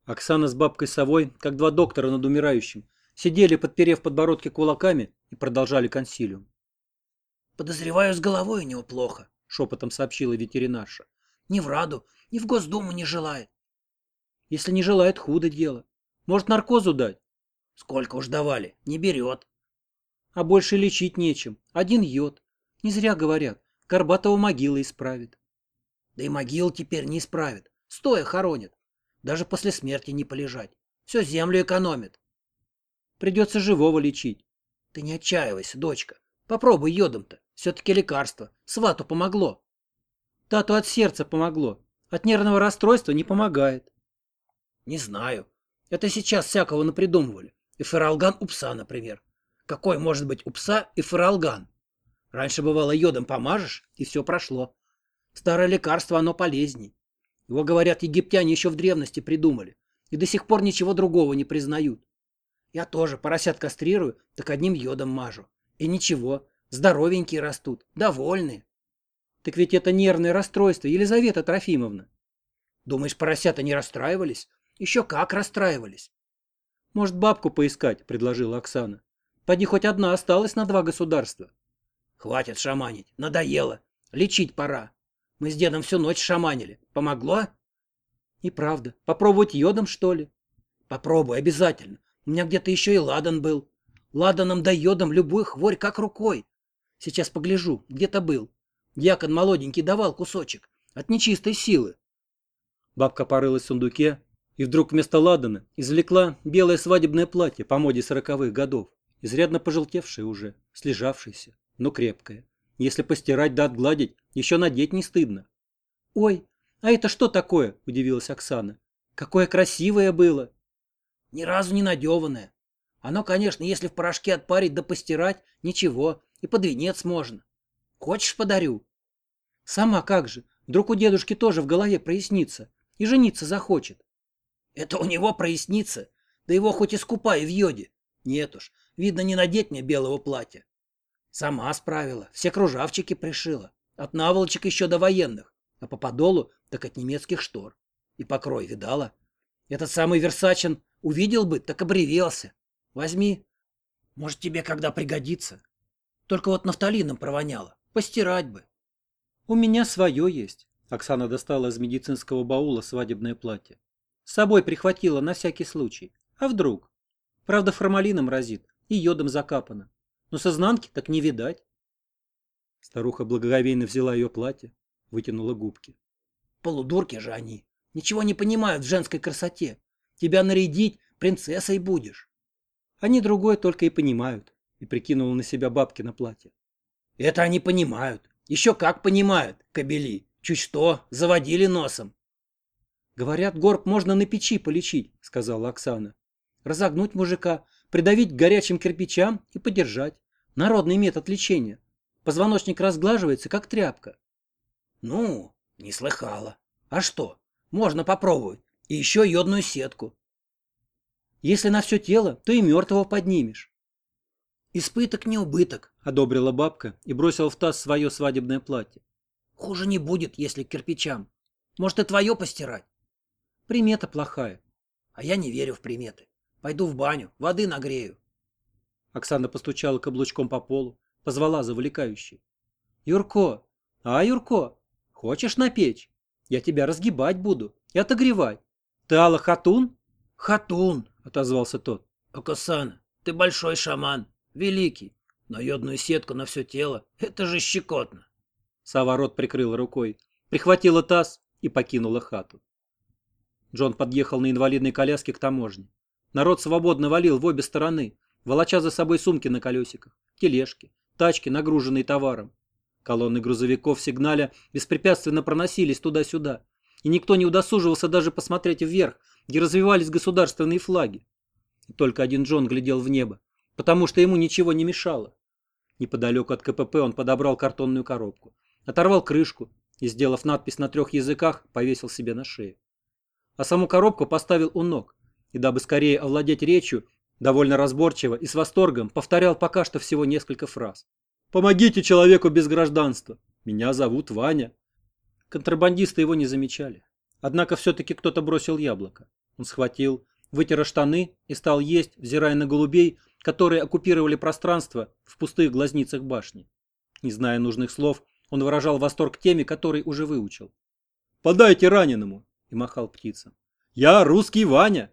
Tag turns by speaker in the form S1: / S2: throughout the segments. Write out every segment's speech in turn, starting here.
S1: Оксана с бабкой Совой, как два доктора над умирающим, сидели, подперев подбородки кулаками, и продолжали консилиум.
S2: «Подозреваю, с головой у него плохо»,
S1: — шепотом сообщила ветеринарша.
S2: «Ни в Раду, ни в Госдуму не желает».
S1: «Если не желает, худо дело. Может, наркозу дать?»
S2: «Сколько уж давали, не берет».
S1: «А больше лечить нечем. Один йод. Не зря говорят, Горбатова могила исправит».
S2: Да и могил теперь не исправит, стоя хоронят. Даже после смерти не полежать. Все землю экономит.
S1: «Придется живого лечить».
S2: Ты не отчаивайся, дочка. Попробуй йодом-то. Все-таки лекарство. Свату помогло.
S1: «Тату от сердца помогло. От нервного расстройства не помогает».
S2: Не знаю. Это сейчас всякого напридумывали. Эфиралган у пса, например. Какой может быть у пса эфиралган? Раньше бывало йодом помажешь, и все прошло. Старое лекарство, оно полезней. Его, говорят, египтяне еще в древности придумали. И до сих пор ничего другого не признают. Я тоже поросят кастрирую, так одним йодом мажу. И ничего, здоровенькие растут, довольные.
S1: «Так ведь это нервное расстройство, Елизавета Трофимовна».
S2: Думаешь, поросята не расстраивались? Еще как расстраивались.
S1: «Может, бабку поискать?» — предложила Оксана. «Поди хоть одна осталась на два государства».
S2: Хватит шаманить, надоело. Лечить пора. Мы с дедом всю ночь шаманили. Помогло?
S1: «И правда, попробовать йодом, что ли?»
S2: Попробуй, обязательно. У меня где-то еще и ладан был. Ладаном да йодом любую хворь как рукой. Сейчас погляжу, где-то был. Дьякон молоденький давал кусочек. От нечистой силы.
S1: Бабка порылась в сундуке и вдруг вместо ладана извлекла белое свадебное платье по моде 40-х годов, изрядно пожелтевшее уже, слежавшееся, но крепкое. Если постирать да отгладить, еще надеть не стыдно. «Ой, а это что такое?» – удивилась Оксана. «Какое красивое было!»
S2: Ни разу не надеванное. Оно, конечно, если в порошке отпарить да постирать, ничего, и под венец можно. Хочешь, подарю?
S1: «Сама как же? Вдруг у дедушки тоже в голове прояснится и жениться захочет?»
S2: Это у него прояснится, да его хоть и скупай в йоде. Нет уж, видно, не надеть мне белого платья. Сама справила, все кружавчики пришила. От наволочек еще до военных, а по подолу так от немецких штор. И покрой видала? Этот самый Версачин увидел бы, так обревелся. Возьми. Может, тебе когда пригодится. Только вот нафталином провоняло. Постирать бы.
S1: «У меня свое есть». Оксана достала из медицинского баула свадебное платье. С собой прихватила на всякий случай. А вдруг? Правда, формалином разит и йодом закапано. Но с изнанки так не видать. Старуха благоговейно взяла ее платье, вытянула губки.
S2: Полудурки же они. Ничего не понимают в женской красоте. Тебя нарядить принцессой будешь.
S1: Они другое только и понимают. И прикинула на себя бабки на платье.
S2: Это они понимают. Еще как понимают, кобели. Чуть что, заводили носом.
S1: «Говорят, горб можно на печи полечить», — сказала Оксана. «Разогнуть мужика, придавить к горячим кирпичам и подержать. Народный метод лечения. Позвоночник разглаживается, как тряпка».
S2: Ну, не слыхала. А что? Можно попробовать. И еще йодную сетку.
S1: «Если на все тело, то и мертвого поднимешь».
S2: Испыток не убыток.
S1: — одобрила бабка и бросила в таз свое свадебное платье.
S2: Хуже не будет, если к кирпичам. Может, и твое постирать.
S1: Примета плохая.
S2: А я не верю в приметы. Пойду в баню, воды нагрею.
S1: Оксана постучала каблучком по полу, позвала завлекающей. «Юрко! Юрко! Хочешь на печь? Я тебя разгибать буду и отогревать. Ты Алла Хатун?»
S2: Хатун,
S1: — отозвался тот.
S2: Оксана, ты большой шаман, великий. Но йодную сетку на все тело — это же щекотно.
S1: Сава рот прикрыла рукой, прихватила таз и покинула хату. Джон подъехал на инвалидной коляске к таможне. Народ свободно валил в обе стороны, волоча за собой сумки на колесиках, тележки, тачки, нагруженные товаром. Колонны грузовиков сигналя беспрепятственно проносились туда-сюда, и никто не удосуживался даже посмотреть вверх, где развивались государственные флаги. И только один Джон глядел в небо, потому что ему ничего не мешало. Неподалеку от КПП он подобрал картонную коробку, оторвал крышку и, сделав надпись на 3 языках, повесил себе на шею. А саму коробку поставил у ног, и дабы скорее овладеть речью, довольно разборчиво и с восторгом повторял пока что всего несколько фраз. «Помогите человеку без гражданства! Меня зовут Ваня!» Контрабандисты его не замечали. Однако все-таки кто-то бросил яблоко. Он схватил, вытер штаны и стал есть, взирая на голубей, которые оккупировали пространство в пустых глазницах башни. Не зная нужных слов, он выражал восторг теме, который уже выучил. «Подайте раненому!» и махал птицам. «Я русский Ваня!»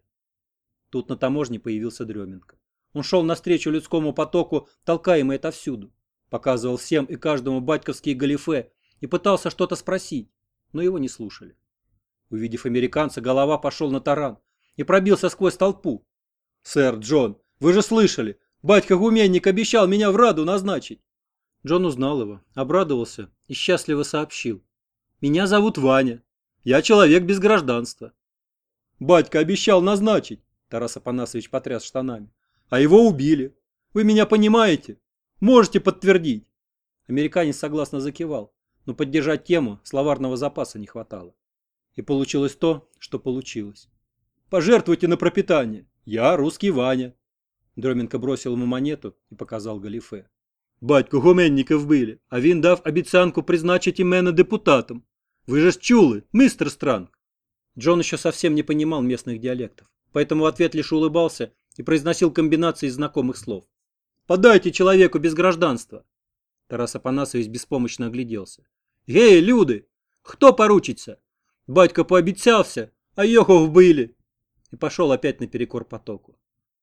S1: Тут на таможне появился Дременко. Он шел навстречу людскому потоку, толкаемый отовсюду. Показывал всем и каждому батьковские галифе и пытался что-то спросить, но его не слушали. Увидев американца, голова пошел на таран и пробился сквозь толпу. «Сэр Джон, вы же слышали, батька-гуменник обещал меня в Раду назначить!» Джон узнал его, обрадовался и счастливо сообщил. «Меня зовут Ваня. Я человек без гражданства». «Батька обещал назначить», — Тарас Афанасьевич потряс штанами. «А его убили. Вы меня понимаете? Можете подтвердить?» Американец согласно закивал, но поддержать тему словарного запаса не хватало. И получилось то, что получилось. «Пожертвуйте на пропитание. Я русский Ваня». Дроменко бросил ему монету и показал галифе. «Батько гуменників били, а він дав обіцянку призначити мене депутатом. Вы же чулы, мистер Странг!» Джон еще совсем не понимал местных диалектов, поэтому в ответ лишь улыбался и произносил комбинации из знакомых слов. «Подайте человеку без гражданства!» Тарас Афанасьевич беспомощно огляделся. «Гей, люди! Кто поручится? Батько пообещался, а його вбили!» И пошел опять наперекор потоку.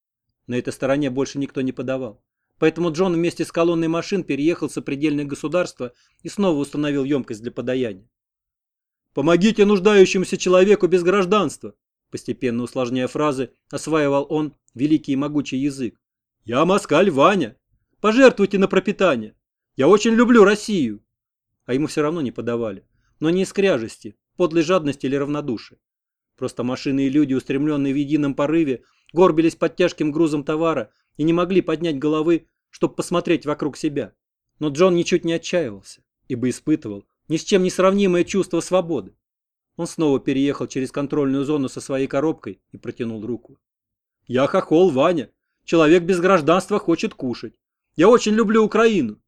S1: На этой стороне больше никто не подавал. Поэтому Джон вместе с колонной машин переехал в сопредельное государство и снова установил емкость для подаяния. «Помогите нуждающемуся человеку без гражданства!» Постепенно усложняя фразы, осваивал он великий и могучий язык. «Я москаль Ваня! Пожертвуйте на пропитание! Я очень люблю Россию!» А ему все равно не подавали. Но не из кряжести, подлой жадности или равнодушия. Просто машины и люди, устремленные в едином порыве, горбились под тяжким грузом товара и не могли поднять головы, чтобы посмотреть вокруг себя. Но Джон ничуть не отчаивался, ибо испытывал ни с чем не сравнимое чувство свободы. Он снова переехал через контрольную зону со своей коробкой и протянул руку. «Я хохол Ваня. Человек без гражданства хочет кушать. Я очень люблю Украину».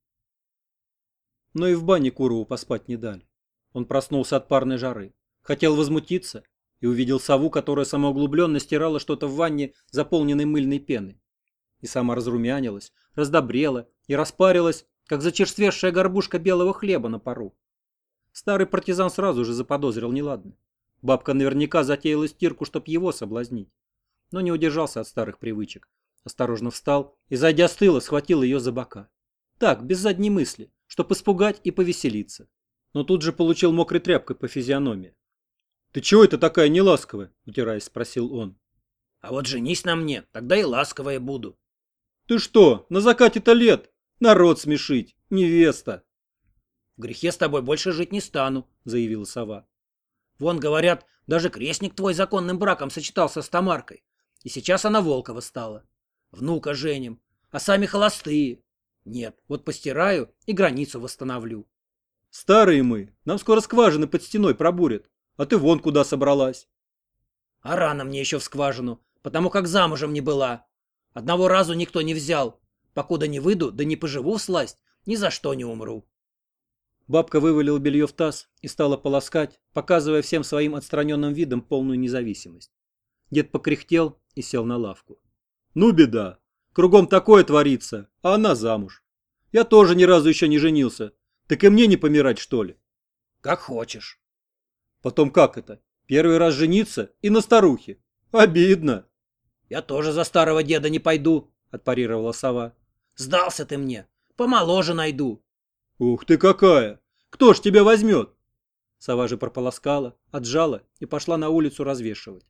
S1: Но и в бане Курову поспать не дали. Он проснулся от парной жары. Хотел возмутиться и увидел сову, которая самоуглубленно стирала что-то в ванне, заполненной мыльной пеной. И сама разрумянилась, раздобрела и распарилась, как зачерствевшая горбушка белого хлеба на пару. Старый партизан сразу же заподозрил неладное. Бабка наверняка затеяла стирку, чтоб его соблазнить. Но не удержался от старых привычек. Осторожно встал и, зайдя с тыла, схватил ее за бока. Так, без задней мысли, чтоб испугать и повеселиться. Но тут же получил мокрой тряпкой по физиономии. «Ты чего это такая неласковая?» — утираясь, спросил он.
S2: «А вот женись на мне, тогда и ласковая буду».
S1: «Ты что, на закате-то лет? Народ смешить, невеста!»
S2: «В грехе с тобой больше жить не стану», — заявила сова. «Вон, говорят, даже крестник твой законным браком сочетался с Тамаркой. И сейчас она Волкова стала. Внука женим, а сами холостые. Нет, вот постираю и границу восстановлю».
S1: «Старые мы, нам скоро скважины под стеной пробурят, а ты вон куда собралась».
S2: «А рано мне еще в скважину, потому как замужем не была. Одного разу никто не взял. Покуда не выйду, да не поживу всласть, ни за что не умру».
S1: Бабка вывалила белье в таз и стала полоскать, показывая всем своим отстраненным видом полную независимость. Дед покряхтел и сел на лавку. «Ну беда, кругом такое творится, а она замуж. Я тоже ни разу еще не женился, так и мне не помирать, что ли?»
S2: «Как хочешь».
S1: «Потом как это? Первый раз жениться и на старухе? Обидно».
S2: «Я тоже за старого деда не пойду», — отпарировала сова. «Сдался ты мне, помоложе найду».
S1: «Ух ты какая! Кто ж тебя возьмет?» Сова же прополоскала, отжала и пошла на улицу развешивать.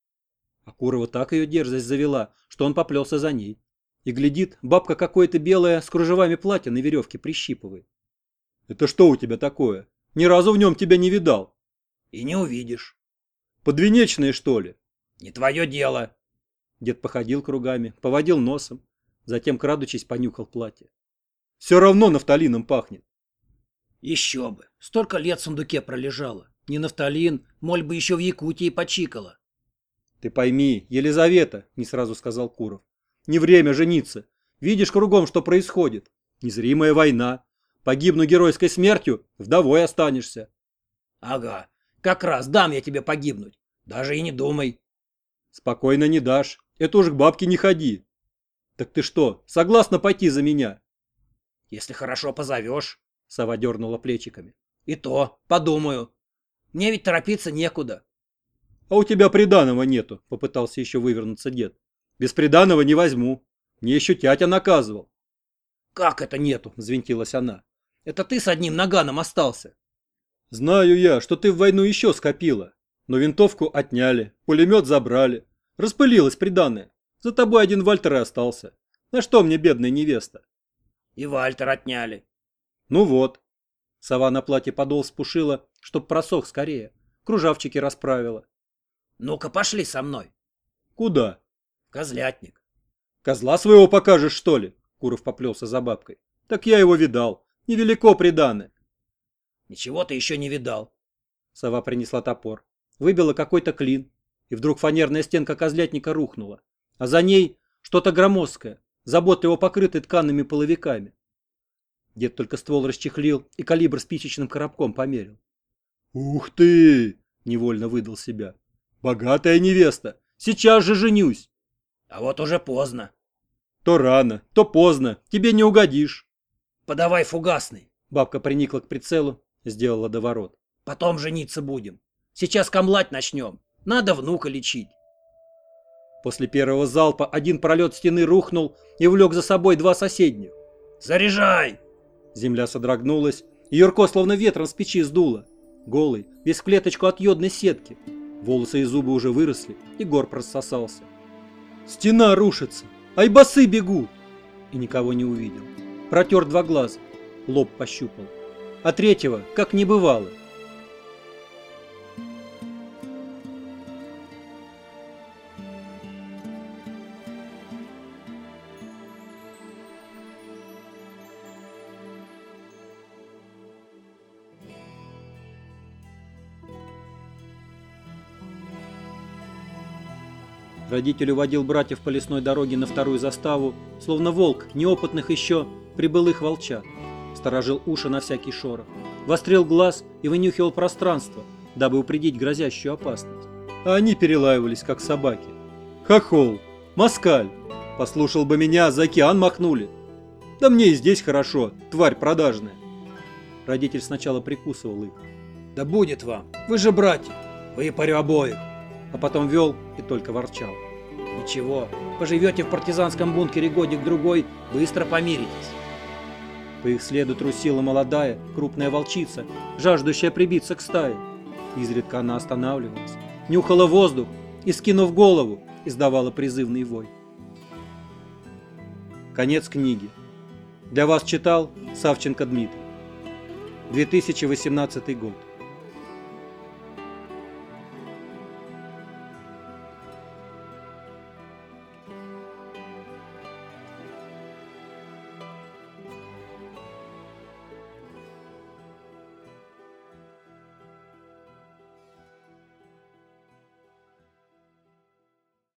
S1: А Курова так ее дерзость завела, что он поплелся за ней. И глядит, бабка какое-то белое с кружевами платье на веревке прищипывает. «Это что у тебя такое? Ни разу в нем тебя не видал».
S2: «И не увидишь».
S1: «Подвенечные, что ли?»
S2: «Не твое дело».
S1: Дед походил кругами, поводил носом, затем, крадучись, понюхал платье. «Все равно нафталином пахнет».
S2: «Еще бы, столько лет в сундуке пролежало. Не нафталин, моль бы еще в Якутии почикала».
S1: «Ты пойми, Елизавета», — не сразу сказал Куров, — «не время жениться. Видишь кругом, что происходит. Незримая война. Погибну геройской смертью, вдовой останешься».
S2: «Ага, как раз дам я тебе погибнуть. Даже и не думай».
S1: Спокойно не дашь. Это уж к бабке не ходи. Так ты что, согласна пойти за меня?
S2: Если хорошо позовешь.
S1: Сова дернула плечиками.
S2: И то, подумаю. Мне ведь торопиться некуда.
S1: А у тебя приданого нету, попытался еще вывернуться дед. Без приданого не возьму. Мне еще тятя наказывал.
S2: Как это нету? Взвинтилась она. Это ты с одним наганом остался.
S1: Знаю я, что ты в войну еще скопила. Но винтовку отняли, пулемет забрали. Распылилась приданое. За тобой один Вальтер и остался. На что мне бедная невеста?
S2: И Вальтер отняли.
S1: Ну вот. Сова на платье подол спушила, чтоб просох скорее. Кружавчики расправила.
S2: Ну-ка пошли со мной.
S1: Куда?
S2: В козлятник.
S1: Козла своего покажешь, что ли? Куров поплелся за бабкой. Так я его видал. Невелико приданое.
S2: Ничего ты еще не видал.
S1: Сова принесла топор. Выбила какой-то клин. И вдруг фанерная стенка козлятника рухнула. А за ней что-то громоздкое, заботливо покрытое тканными половиками. Дед только ствол расчехлил и калибр спичечным коробком померил. «Ух ты!» — невольно выдал себя. «Богатая невеста! Сейчас же женюсь!»
S2: А вот уже поздно.
S1: «То рано, то поздно, тебе не угодишь!»
S2: Подавай фугасный.
S1: Бабка приникла к прицелу, сделала доворот.
S2: Потом жениться будем. Сейчас камлать начнем. Надо внука лечить.
S1: После первого залпа один пролет стены рухнул и влек за собой два соседних.
S2: Заряжай!
S1: Земля содрогнулась, и Юрко словно ветром с печи сдуло. Голый, весь в клеточку от йодной сетки. Волосы и зубы уже выросли, и горб рассосался. «Стена рушится! Айбасы бегут!» И никого не увидел. Протер два глаза, лоб пощупал. А третьего, как не бывало. Родитель уводил братьев по лесной дороге на вторую заставу, словно волк, неопытных еще, прибылых волчат. Сторожил уши на всякий шорох, вострил глаз и вынюхивал пространство, дабы упредить грозящую опасность. А они перелаивались, как собаки. «Хохол! Москаль! Послушал бы меня, за океан махнули! Да мне и здесь хорошо, тварь продажная!» Родитель сначала прикусывал их.
S2: Да будет вам, вы же братья, выпарю обоих.
S1: А потом вел и только ворчал.
S2: Ничего, поживете в партизанском бункере годик-другой, быстро помиритесь.
S1: По их следу трусила молодая, крупная волчица, жаждущая прибиться к стае. Изредка она останавливалась, нюхала воздух и, скинув голову, издавала призывный вой. Конец книги. Для вас читал Савченко Дмитрий. 2018 год.